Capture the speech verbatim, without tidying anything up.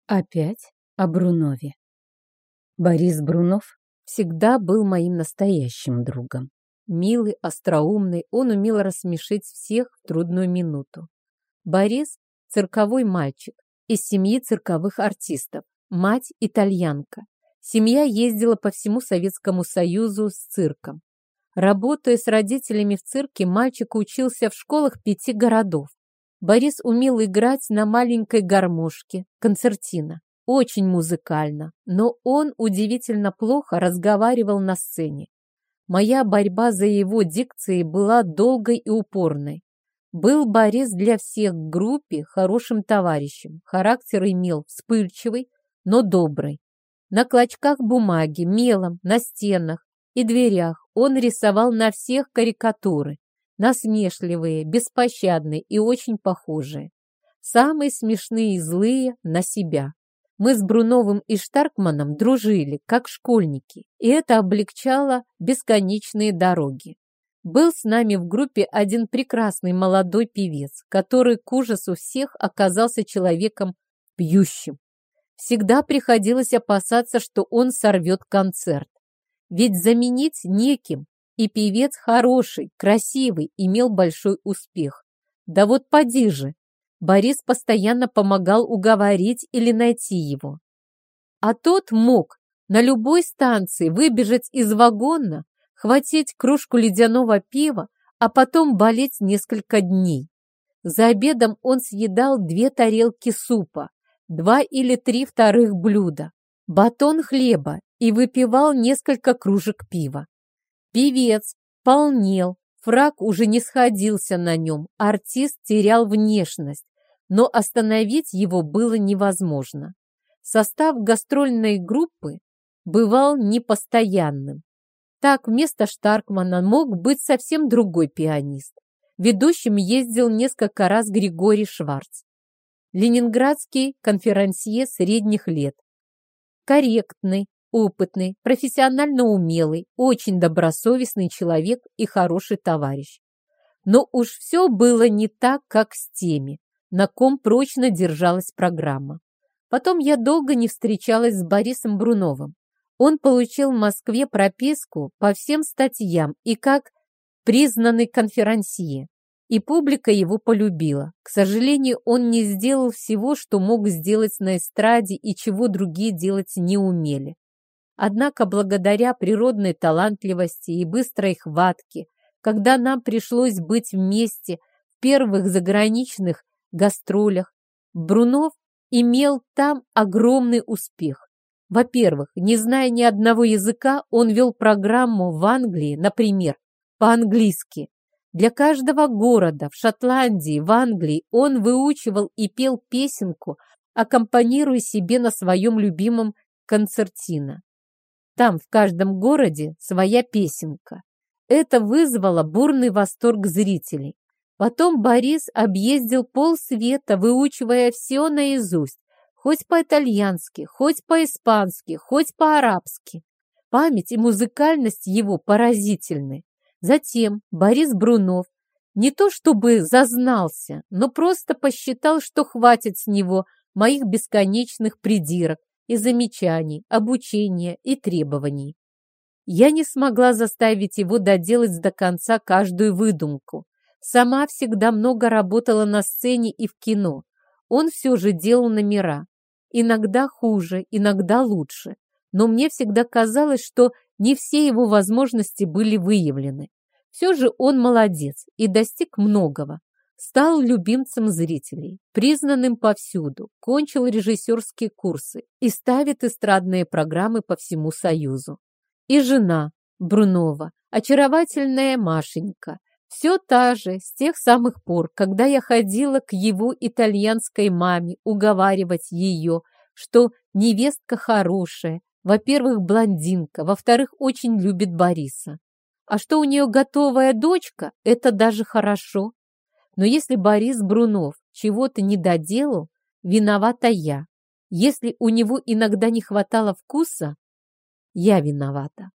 Опять о Брунове. Борис Брунов всегда был моим настоящим другом. Милый, остроумный, он умел рассмешить всех в трудную минуту. Борис – цирковой мальчик из семьи цирковых артистов, мать – итальянка. Семья ездила по всему Советскому Союзу с цирком. Работая с родителями в цирке, мальчик учился в школах пяти городов. Борис умел играть на маленькой гармошке, концертино. Очень музыкально, но он удивительно плохо разговаривал на сцене. Моя борьба за его дикцией была долгой и упорной. Был Борис для всех в группе хорошим товарищем, характер имел вспыльчивый, но добрый. На клочках бумаги, мелом, на стенах и дверях он рисовал на всех карикатуры, насмешливые, беспощадные и очень похожие. Самые смешные и злые на себя. Мы с Бруновым и Штаркманом дружили, как школьники, и это облегчало бесконечные дороги. Был с нами в группе один прекрасный молодой певец, который к ужасу всех оказался человеком пьющим. Всегда приходилось опасаться, что он сорвет концерт. Ведь заменить неким, и певец хороший, красивый, имел большой успех. Да вот поди же! Борис постоянно помогал уговорить или найти его. А тот мог на любой станции выбежать из вагона, хватить кружку ледяного пива, а потом болеть несколько дней. За обедом он съедал две тарелки супа, два или три вторых блюда, батон хлеба и выпивал несколько кружек пива. Певец полнел, фрак уже не сходился на нем, артист терял внешность, но остановить его было невозможно. Состав гастрольной группы бывал непостоянным. Так вместо Штаркмана мог быть совсем другой пианист. Ведущим ездил несколько раз Григорий Шварц, ленинградский конферансье средних лет. Корректный, опытный, профессионально умелый, очень добросовестный человек и хороший товарищ. Но уж все было не так, как с теми, на ком прочно держалась программа. Потом я долго не встречалась с Борисом Бруновым. Он получил в Москве прописку по всем статьям и как признанный конферансье, и публика его полюбила. К сожалению, он не сделал всего, что мог сделать на эстраде и чего другие делать не умели. Однако благодаря природной талантливости и быстрой хватке, когда нам пришлось быть вместе в первых заграничных гастролях, Брунов имел там огромный успех. Во-первых, не зная ни одного языка, он вел программу в Англии, например, по-английски. Для каждого города в Шотландии, в Англии он выучивал и пел песенку, аккомпанируя себе на своем любимом концертино. Там в каждом городе своя песенка. Это вызвало бурный восторг зрителей. Потом Борис объездил полсвета, выучивая все наизусть, хоть по-итальянски, хоть по-испански, хоть по-арабски. Память и музыкальность его поразительны. Затем Борис Брунов не то чтобы зазнался, но просто посчитал, что хватит с него моих бесконечных придирок и замечаний, обучения и требований. Я не смогла заставить его доделать до конца каждую выдумку. Сама всегда много работала на сцене и в кино. Он все же делал номера. Иногда хуже, иногда лучше. Но мне всегда казалось, что не все его возможности были выявлены. Все же он молодец и достиг многого. Стал любимцем зрителей, признанным повсюду, кончил режиссерские курсы и ставит эстрадные программы по всему Союзу. И жена Брунова, очаровательная Машенька, все та же с тех самых пор, когда я ходила к его итальянской маме уговаривать ее, что невестка хорошая, во-первых, блондинка, во-вторых, очень любит Бориса. А что у нее готовая дочка, это даже хорошо. Но если Борис Брунов чего-то не доделал, виновата я. Если у него иногда не хватало вкуса, я виновата.